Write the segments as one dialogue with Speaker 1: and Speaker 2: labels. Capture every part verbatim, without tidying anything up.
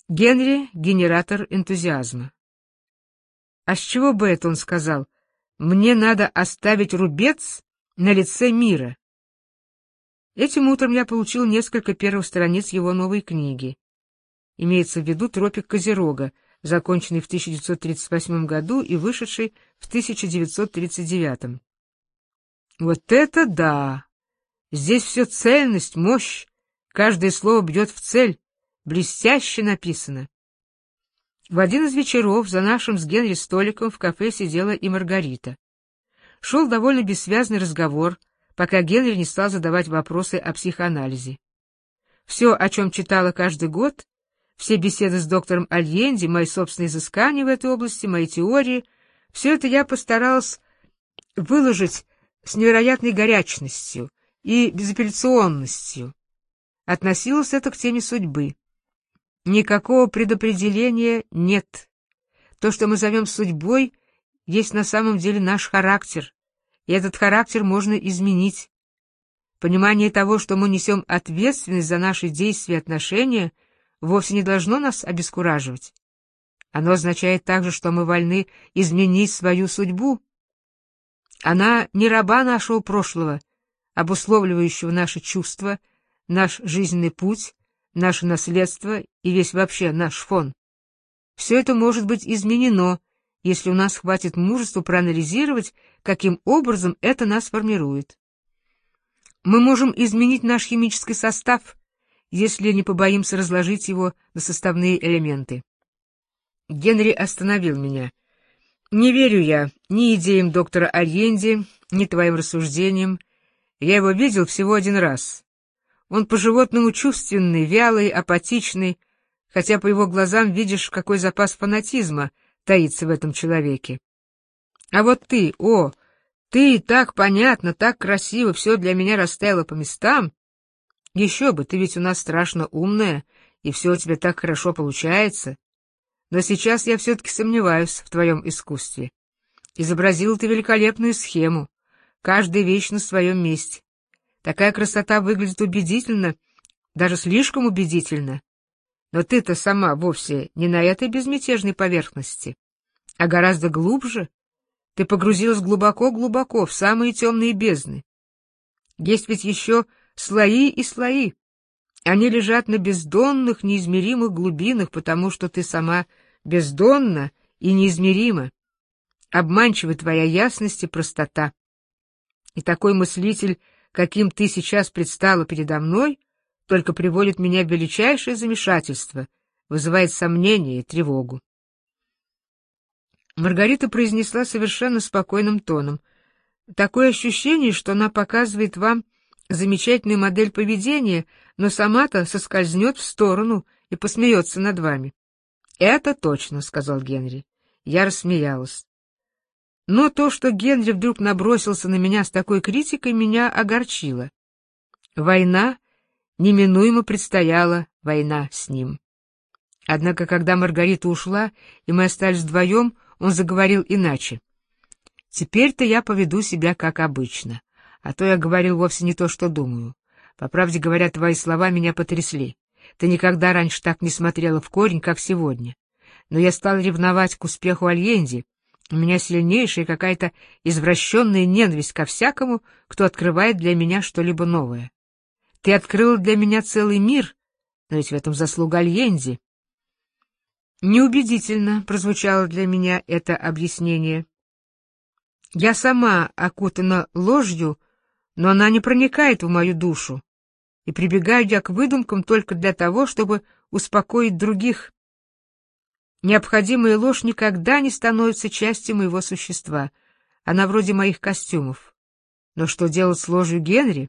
Speaker 1: Генри — генератор энтузиазма. А с чего бы это он сказал? Мне надо оставить рубец на лице мира. Этим утром я получил несколько первых страниц его новой книги. Имеется в виду «Тропик Козерога», законченный в тысяча девятьсот тридцать восьмом году и вышедший в тысяча девятьсот тридцать девятом. Вот это да! Здесь все цельность, мощь, каждое слово бьет в цель, блестяще написано. В один из вечеров за нашим с Генри столиком в кафе сидела и Маргарита. Шел довольно бессвязный разговор, пока Генри не стал задавать вопросы о психоанализе. Все, о чем читала каждый год, все беседы с доктором Альенди, мои собственные изыскания в этой области, мои теории, все это я постаралась выложить с невероятной горячностью и безапелляционностью. Относилось это к теме судьбы. Никакого предопределения нет. То, что мы зовем судьбой, есть на самом деле наш характер, и этот характер можно изменить. Понимание того, что мы несем ответственность за наши действия и отношения, вовсе не должно нас обескураживать. Оно означает также, что мы вольны изменить свою судьбу. Она не раба нашего прошлого, обусловливающего наши чувства, наш жизненный путь, наше наследство и весь вообще наш фон. Все это может быть изменено, если у нас хватит мужества проанализировать, каким образом это нас формирует. Мы можем изменить наш химический состав, если не побоимся разложить его на составные элементы. Генри остановил меня. Не верю я ни идеям доктора Альенди, ни твоим рассуждениям. Я его видел всего один раз. Он по-животному чувственный, вялый, апатичный, хотя по его глазам видишь, какой запас фанатизма таится в этом человеке. А вот ты, о, ты так понятно, так красиво, все для меня расставила по местам. Еще бы, ты ведь у нас страшно умная, и все у тебя так хорошо получается. Но сейчас я все-таки сомневаюсь в твоем искусстве. Изобразил ты великолепную схему, каждая вещь на своем месте. Такая красота выглядит убедительно, даже слишком убедительно. Но ты-то сама вовсе не на этой безмятежной поверхности, а гораздо глубже. Ты погрузилась глубоко-глубоко в самые темные бездны. Есть ведь еще слои и слои. Они лежат на бездонных, неизмеримых глубинах, потому что ты сама бездонна и неизмерима. Обманчива твоя ясность и простота. И такой мыслитель, каким ты сейчас предстала передо мной, только приводит меня в величайшее замешательство, вызывает сомнение и тревогу. Маргарита произнесла совершенно спокойным тоном. Такое ощущение, что она показывает вам замечательную модель поведения, но сама-то соскользнет в сторону и посмеется над вами. — Это точно, — сказал Генри. Я рассмеялась. Но то, что Генри вдруг набросился на меня с такой критикой, меня огорчило. Война, неминуемо предстояла война с ним. Однако, когда Маргарита ушла, и мы остались вдвоем, он заговорил иначе. «Теперь-то я поведу себя как обычно, а то я говорил вовсе не то, что думаю. По правде говоря, твои слова меня потрясли. Ты никогда раньше так не смотрела в корень, как сегодня. Но я стал ревновать к успеху Альенди. У меня сильнейшая какая-то извращенная ненависть ко всякому, кто открывает для меня что-либо новое. Ты открыла для меня целый мир, но ведь в этом заслуга Альенди». Неубедительно прозвучало для меня это объяснение. Я сама окутана ложью, но она не проникает в мою душу, и прибегаю я к выдумкам только для того, чтобы успокоить других. Необходимая ложь никогда не становится частью моего существа, она вроде моих костюмов. Но что делать с ложью Генри?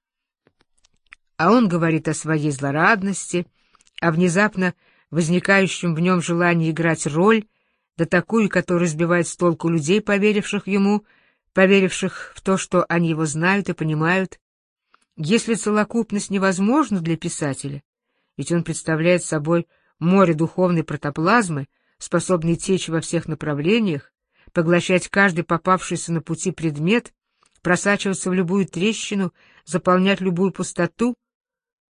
Speaker 1: А он говорит о своей злорадности, о внезапно возникающем в нем желании играть роль, да такую, которая сбивает с толку людей, поверивших ему, поверивших в то, что они его знают и понимают. Если целокупность невозможна для писателя, ведь он представляет собой море духовной протоплазмы, способной течь во всех направлениях, поглощать каждый попавшийся на пути предмет, просачиваться в любую трещину, заполнять любую пустоту,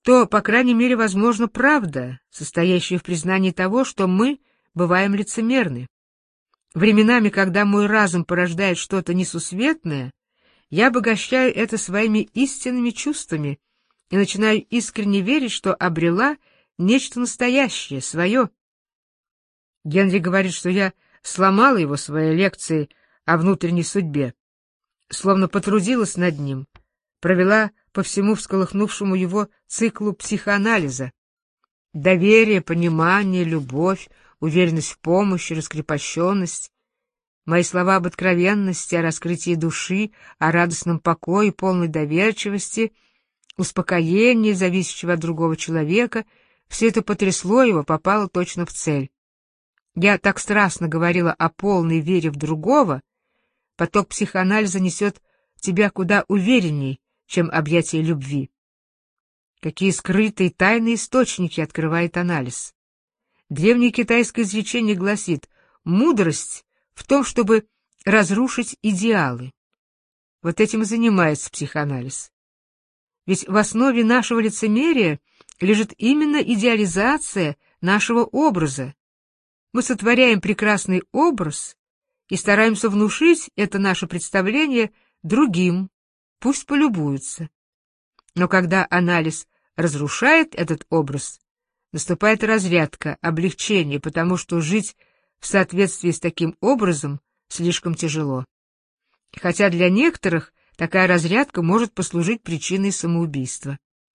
Speaker 1: то, по крайней мере, возможно правда, состоящая в признании того, что мы бываем лицемерны. Временами, когда мой разум порождает что-то несусветное, я обогащаю это своими истинными чувствами и начинаю искренне верить, что обрела нечто настоящее, свое. Генри говорит, что я сломала его своей лекцией о внутренней судьбе, словно потрудилась над ним, провела по всему всколыхнувшему его циклу психоанализа. Доверие, понимание, любовь, уверенность в помощи, раскрепощенность. Мои слова об откровенности, о раскрытии души, о радостном покое, полной доверчивости, успокоении, зависящего от другого человека, все это потрясло его, попало точно в цель. Я так страстно говорила о полной вере в другого, поток психоанализа несет тебя куда уверенней, чем объятие любви. Какие скрытые тайные источники открывает анализ. Древнее китайское изречение гласит: мудрость в том, чтобы разрушить идеалы. Вот этим и занимается психоанализ. Ведь в основе нашего лицемерия лежит именно идеализация нашего образа. Мы сотворяем прекрасный образ и стараемся внушить это наше представление другим, пусть полюбуются. Но когда анализ разрушает этот образ, наступает разрядка, облегчение, потому что жить в соответствии с таким образом слишком тяжело. Хотя для некоторых такая разрядка может послужить причиной самоубийства.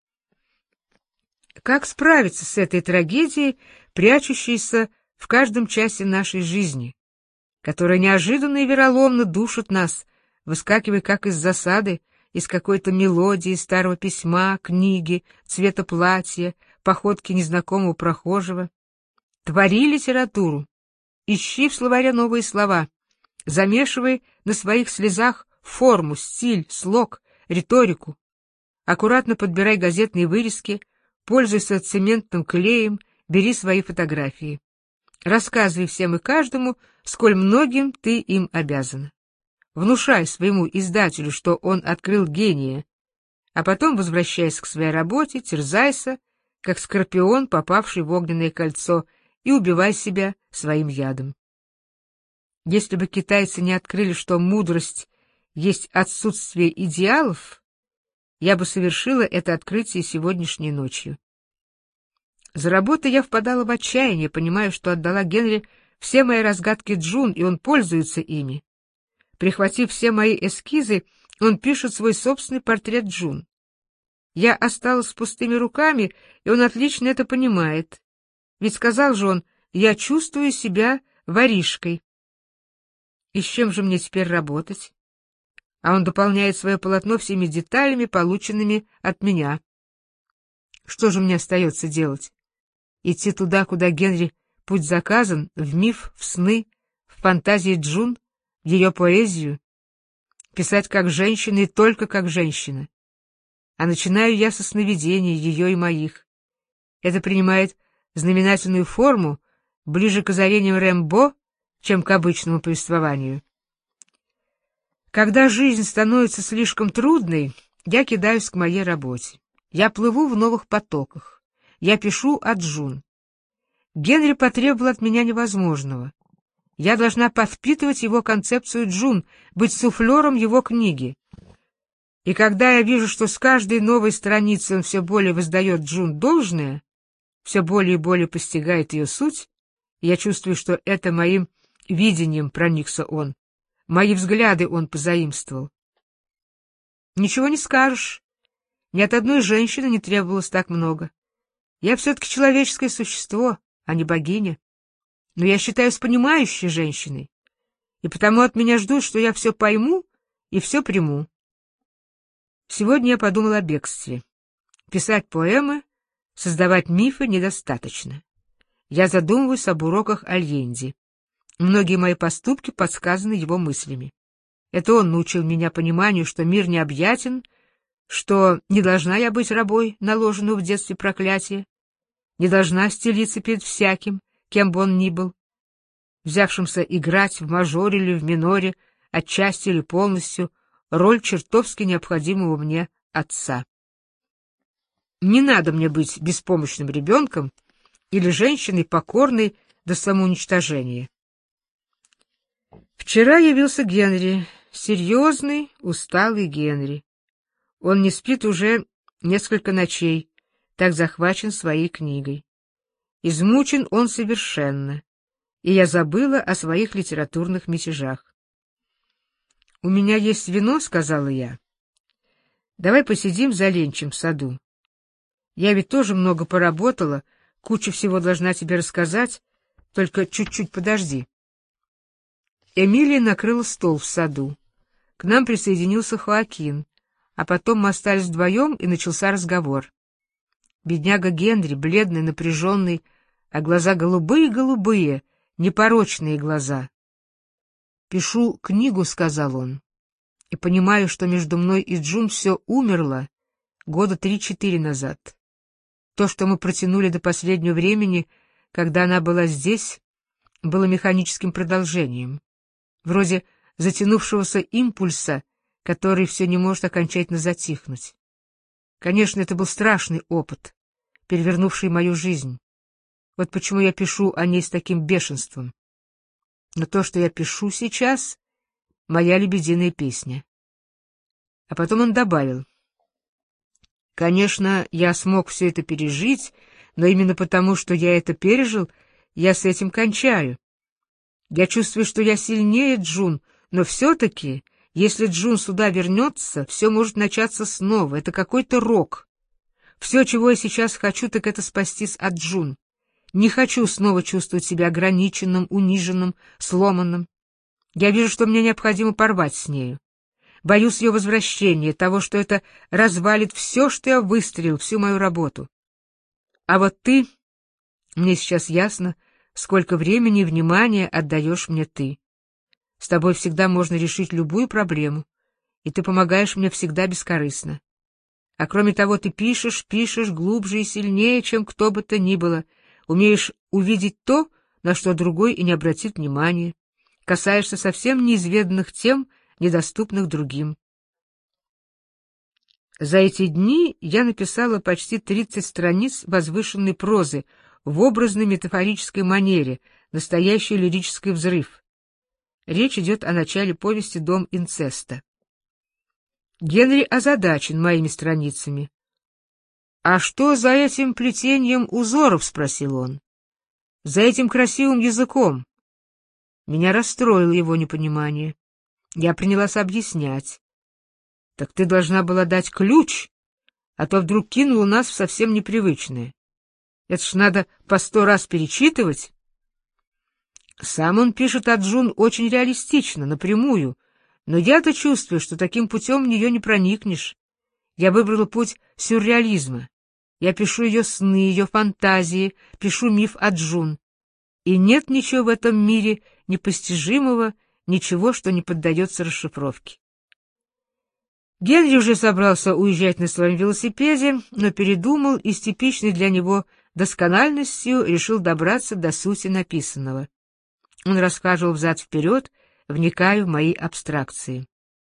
Speaker 1: Как справиться с этой трагедией, прячущейся в каждом часе нашей жизни, которая неожиданно и вероломно душит нас, выскакивая как из засады, из какой-то мелодии, старого письма, книги, цвета платья, походки незнакомого прохожего? Твори литературу, ищи в словаре новые слова, замешивай на своих слезах форму, стиль, слог, риторику. Аккуратно подбирай газетные вырезки, пользуйся цементным клеем, бери свои фотографии. Рассказывай всем и каждому, сколь многим ты им обязана. Внушай своему издателю, что он открыл гения, а потом возвращайся к своей работе, терзайся, как скорпион, попавший в огненное кольцо, и убивай себя своим ядом. Если бы китайцы не открыли, что мудрость есть отсутствие идеалов, я бы совершила это открытие сегодняшней ночью. За работой я впадала в отчаяние, понимая, что отдала Генри все мои разгадки Джун, и он пользуется ими. Прихватив все мои эскизы, он пишет свой собственный портрет Джун. Я осталась с пустыми руками, и он отлично это понимает. Ведь сказал же он: «Я чувствую себя воришкой». И с чем же мне теперь работать? А он дополняет свое полотно всеми деталями, полученными от меня. Что же мне остается делать? Идти туда, куда Генри путь заказан, в миф, в сны, в фантазии Джун, в ее поэзию? Писать как женщина и только как женщина. А начинаю я со сновидений ее и моих. Это принимает знаменательную форму, ближе к озарениям Рэмбо, чем к обычному повествованию. Когда жизнь становится слишком трудной, я кидаюсь к моей работе. Я плыву в новых потоках. Я пишу о Джун. Генри потребовал от меня невозможного. Я должна подпитывать его концепцию Джун, быть суфлером его книги. И когда я вижу, что с каждой новой страницей он все более воздает Джун должное, все более и более постигает ее суть, я чувствую, что это моим видением проникся он, мои взгляды он позаимствовал. Ничего не скажешь. Ни от одной женщины не требовалось так много. Я все-таки человеческое существо, а не богиня. Но я считаюсь понимающей женщиной, и потому от меня ждут, что я все пойму и все приму. Сегодня я подумал о бегстве. Писать поэмы, создавать мифы недостаточно. Я задумываюсь об уроках Альенди. Многие мои поступки подсказаны его мыслями. Это он научил меня пониманию, что мир необъятен, что не должна я быть рабой наложенного в детстве проклятия, не должна стелиться перед всяким, кем бы он ни был, взявшимся играть в мажоре или в миноре, отчасти или полностью, роль чертовски необходимого мне отца. Не надо мне быть беспомощным ребенком или женщиной, покорной до самоуничтожения. Вчера явился Генри, серьезный, усталый Генри. Он не спит уже несколько ночей, так захвачен своей книгой. Измучен он совершенно, и я забыла о своих литературных мятежах. «У меня есть вино», — сказала я. «Давай посидим за ленчем в саду. Я ведь тоже много поработала, кучу всего должна тебе рассказать, только чуть-чуть подожди». Эмилия накрыла стол в саду. К нам присоединился Хоакин, а потом мы остались вдвоем, и начался разговор. Бедняга Генри, бледный, напряженный, а глаза голубые-голубые, непорочные глаза. «Пишу книгу», — сказал он, — «и понимаю, что между мной и Джун все умерло года три-четыре назад. То, что мы протянули до последнего времени, когда она была здесь, было механическим продолжением, вроде затянувшегося импульса, который все не может окончательно затихнуть. Конечно, это был страшный опыт, перевернувший мою жизнь. Вот почему я пишу о ней с таким бешенством. Но то, что я пишу сейчас, — моя лебединая песня». А потом он добавил: «Конечно, я смог все это пережить, но именно потому, что я это пережил, я с этим кончаю. Я чувствую, что я сильнее Джун, но все-таки, если Джун сюда вернется, все может начаться снова. Это какой-то рок. Все, чего я сейчас хочу, так это спастись от Джун. Не хочу снова чувствовать себя ограниченным, униженным, сломанным. Я вижу, что мне необходимо порвать с нею. Боюсь ее возвращения, того, что это развалит все, что я выстроил, всю мою работу. А вот ты, мне сейчас ясно, сколько времени и внимания отдаешь мне ты. С тобой всегда можно решить любую проблему, и ты помогаешь мне всегда бескорыстно. А кроме того, ты пишешь, пишешь глубже и сильнее, чем кто бы то ни было, умеешь увидеть то, на что другой и не обратит внимания, касаешься совсем неизведанных тем, недоступных другим. За эти дни я написала почти тридцать страниц возвышенной прозы в образной метафорической манере, настоящий лирический взрыв. Речь идет о начале повести «Дом инцеста». Генри озадачен моими страницами. «А что за этим плетением узоров?» — спросил он. «За этим красивым языком?» Меня расстроило его непонимание. Я принялась объяснять. «Так ты должна была дать ключ, а то вдруг кинула нас в совсем непривычное. Это ж надо по сто раз перечитывать». Сам он пишет о Джун очень реалистично, напрямую, но я-то чувствую, что таким путем в нее не проникнешь. Я выбрала путь сюрреализма. Я пишу ее сны, ее фантазии, пишу миф о Джун. И нет ничего в этом мире непостижимого, ничего, что не поддается расшифровке. Генри уже собрался уезжать на своем велосипеде, но передумал и с типичной для него доскональностью решил добраться до сути написанного. Он расхаживал взад-вперед, вникая в мои абстракции.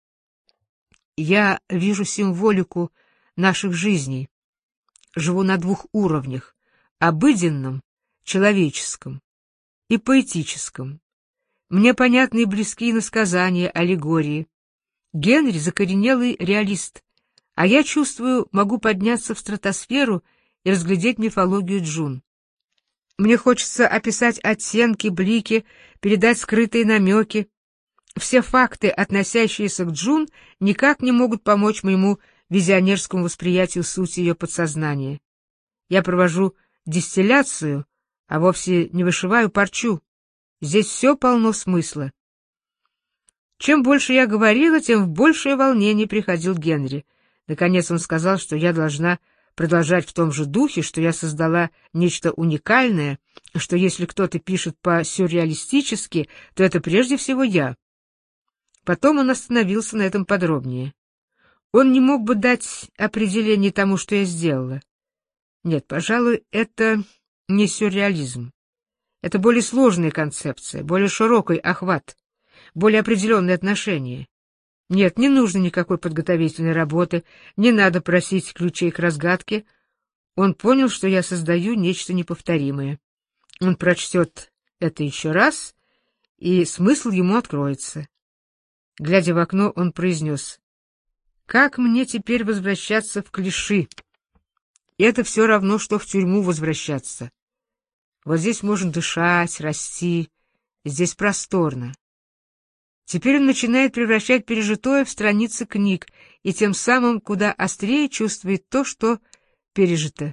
Speaker 1: Я вижу символику наших жизней, живу на двух уровнях — обыденном, человеческом, и поэтическом. Мне понятны и близкие иносказания, аллегории. Генри — закоренелый реалист, а я, чувствую, могу подняться в стратосферу и разглядеть мифологию Джун. Мне хочется описать оттенки, блики, передать скрытые намеки. Все факты, относящиеся к Джун, никак не могут помочь моему визионерскому восприятию сути ее подсознания. Я провожу дистилляцию, а вовсе не вышиваю парчу. Здесь все полно смысла. Чем больше я говорила, тем в большее волнение приходил Генри. Наконец он сказал, что я должна продолжать в том же духе, что я создала нечто уникальное, что если кто-то пишет по-сюрреалистически, то это прежде всего я. Потом он остановился на этом подробнее. Он не мог бы дать определение тому, что я сделала. Нет, пожалуй, это не сюрреализм. Это более сложная концепция, более широкий охват, более определенные отношения. Нет, не нужно никакой подготовительной работы, не надо просить ключей к разгадке. Он понял, что я создаю нечто неповторимое. Он прочтет это еще раз, и смысл ему откроется. Глядя в окно, он произнес: «Как мне теперь возвращаться в Клиши? Это все равно, что в тюрьму возвращаться. Вот здесь можно дышать, расти, здесь просторно». Теперь он начинает превращать пережитое в страницы книг, и тем самым куда острее чувствует то, что пережито.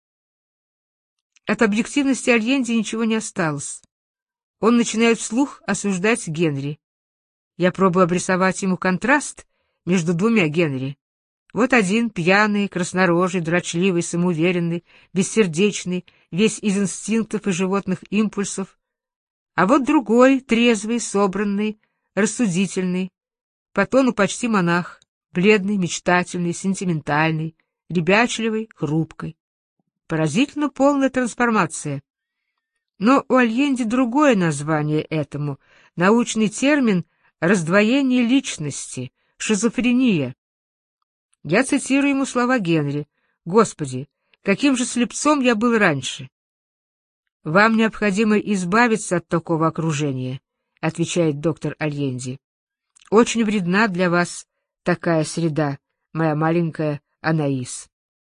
Speaker 1: От объективности Альенди ничего не осталось. Он начинает вслух осуждать Генри. Я пробую обрисовать ему контраст между двумя Генри. Вот один пьяный, краснорожий, дрочливый, самоуверенный, бессердечный, весь из инстинктов и животных импульсов. А вот другой, трезвый, собранный, рассудительный, по тону почти монах, бледный, мечтательный, сентиментальный, ребячливый, хрупкой. Поразительно полная трансформация. Но у Альенди другое название этому, научный термин «раздвоение личности», шизофрения. Я цитирую ему слова Генри: «Господи, каким же слепцом я был раньше!» «Вам необходимо избавиться от такого окружения», — отвечает доктор Альенди. «Очень вредна для вас такая среда, моя маленькая Анаис».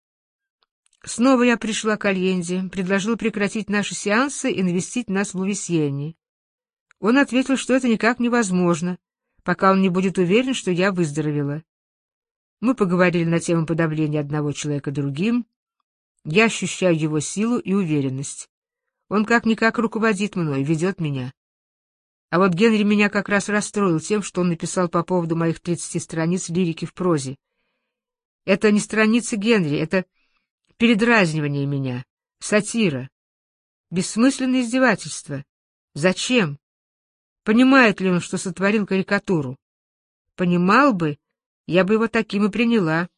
Speaker 1: Снова я пришла к Альенди, предложила прекратить наши сеансы и навестить нас в Лувисьене. Он ответил, что это никак невозможно, пока он не будет уверен, что я выздоровела. Мы поговорили на тему подавления одного человека другим. Я ощущаю его силу и уверенность. Он как-никак руководит мной, ведет меня. А вот Генри меня как раз расстроил тем, что он написал по поводу моих тридцати страниц лирики в прозе. Это не страницы Генри, это передразнивание меня, сатира, бессмысленное издевательство. Зачем? Понимает ли он, что сотворил карикатуру? Понимал бы, я бы его таким и приняла.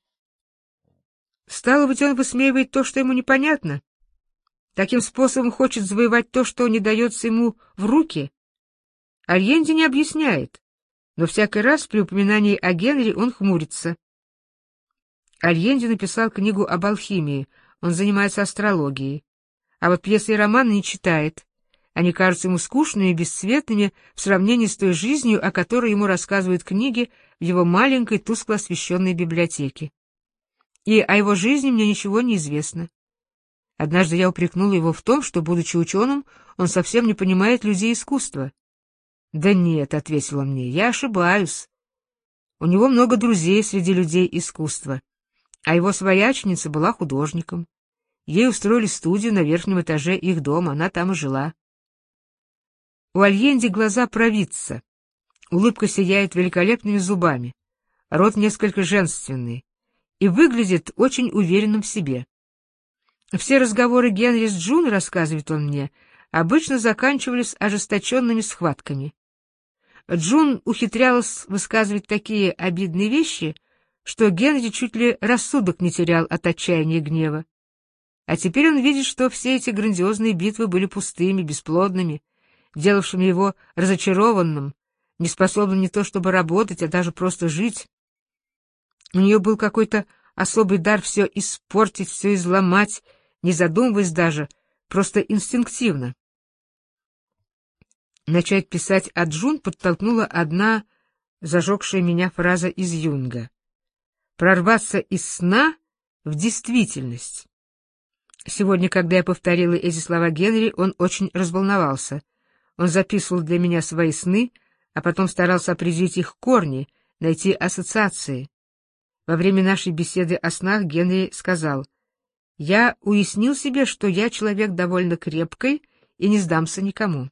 Speaker 1: Стало быть, он высмеивает то, что ему непонятно. Таким способом хочет завоевать то, что не дается ему в руки. Альенди не объясняет, но всякий раз при упоминании о Генри он хмурится. Альенди написал книгу об алхимии, он занимается астрологией. А вот пьесы и романы не читает. Они кажутся ему скучными и бесцветными в сравнении с той жизнью, о которой ему рассказывают книги в его маленькой тускло освещенной библиотеке. И о его жизни мне ничего не известно. Однажды я упрекнула его в том, что, будучи ученым, он совсем не понимает людей искусства. «Да нет», — ответил он мне, — «я ошибаюсь. У него много друзей среди людей искусства, а его свояченица была художником. Ей устроили студию на верхнем этаже их дома, она там и жила». У Альенди глаза провидца, улыбка сияет великолепными зубами, рот несколько женственный и выглядит очень уверенным в себе. Все разговоры Генри с Джун, рассказывает он мне, обычно заканчивались ожесточенными схватками. Джун ухитрялась высказывать такие обидные вещи, что Генри чуть ли рассудок не терял от отчаяния и гнева. А теперь он видит, что все эти грандиозные битвы были пустыми, бесплодными, делавшими его разочарованным, неспособным не то чтобы работать, а даже просто жить. У нее был какой-то особый дар все испортить, все изломать, не задумываясь даже, просто инстинктивно. Начать писать о Джун подтолкнула одна зажегшая меня фраза из Юнга: «Прорваться из сна в действительность». Сегодня, когда я повторила эти слова Генри, он очень разволновался. Он записывал для меня свои сны, а потом старался определить их корни, найти ассоциации. Во время нашей беседы о снах Генри сказал: «Я уяснил себе, что я человек довольно крепкий и не сдамся никому».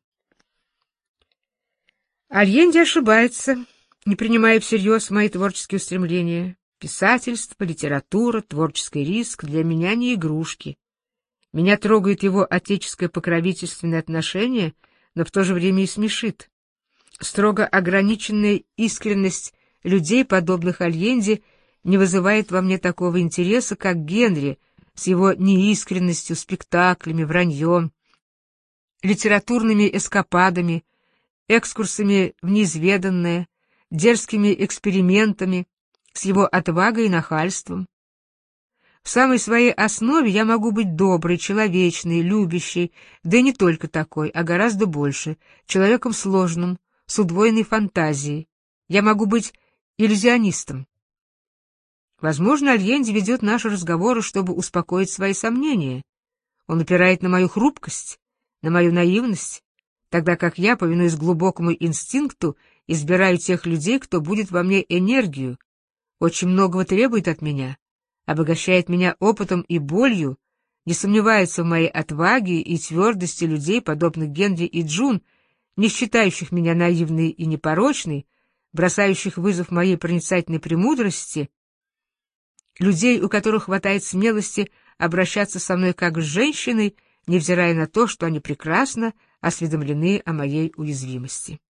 Speaker 1: Альенди ошибается, не принимая всерьез мои творческие устремления. Писательство, литература, творческий риск для меня не игрушки. Меня трогает его отеческое покровительственное отношение, но в то же время и смешит. Строго ограниченная искренность людей, подобных Альенди, не вызывает во мне такого интереса, как Генри с его неискренностью, спектаклями, враньем, литературными эскападами, экскурсами в неизведанное, дерзкими экспериментами, с его отвагой и нахальством. В самой своей основе я могу быть доброй, человечной, любящей, да и не только такой, а гораздо больше, человеком сложным, с удвоенной фантазией. Я могу быть иллюзионистом. Возможно, Альенди ведет наши разговоры, чтобы успокоить свои сомнения. Он упирает на мою хрупкость, на мою наивность, тогда как я, повинуясь глубокому инстинкту, избираю тех людей, кто будет во мне энергию, очень многого требует от меня, обогащает меня опытом и болью, не сомневается в моей отваге и твердости людей, подобных Генри и Джун, не считающих меня наивной и непорочной, бросающих вызов моей проницательной премудрости, людей, у которых хватает смелости обращаться со мной как с женщиной, невзирая на то, что они прекрасно осведомлены о моей уязвимости.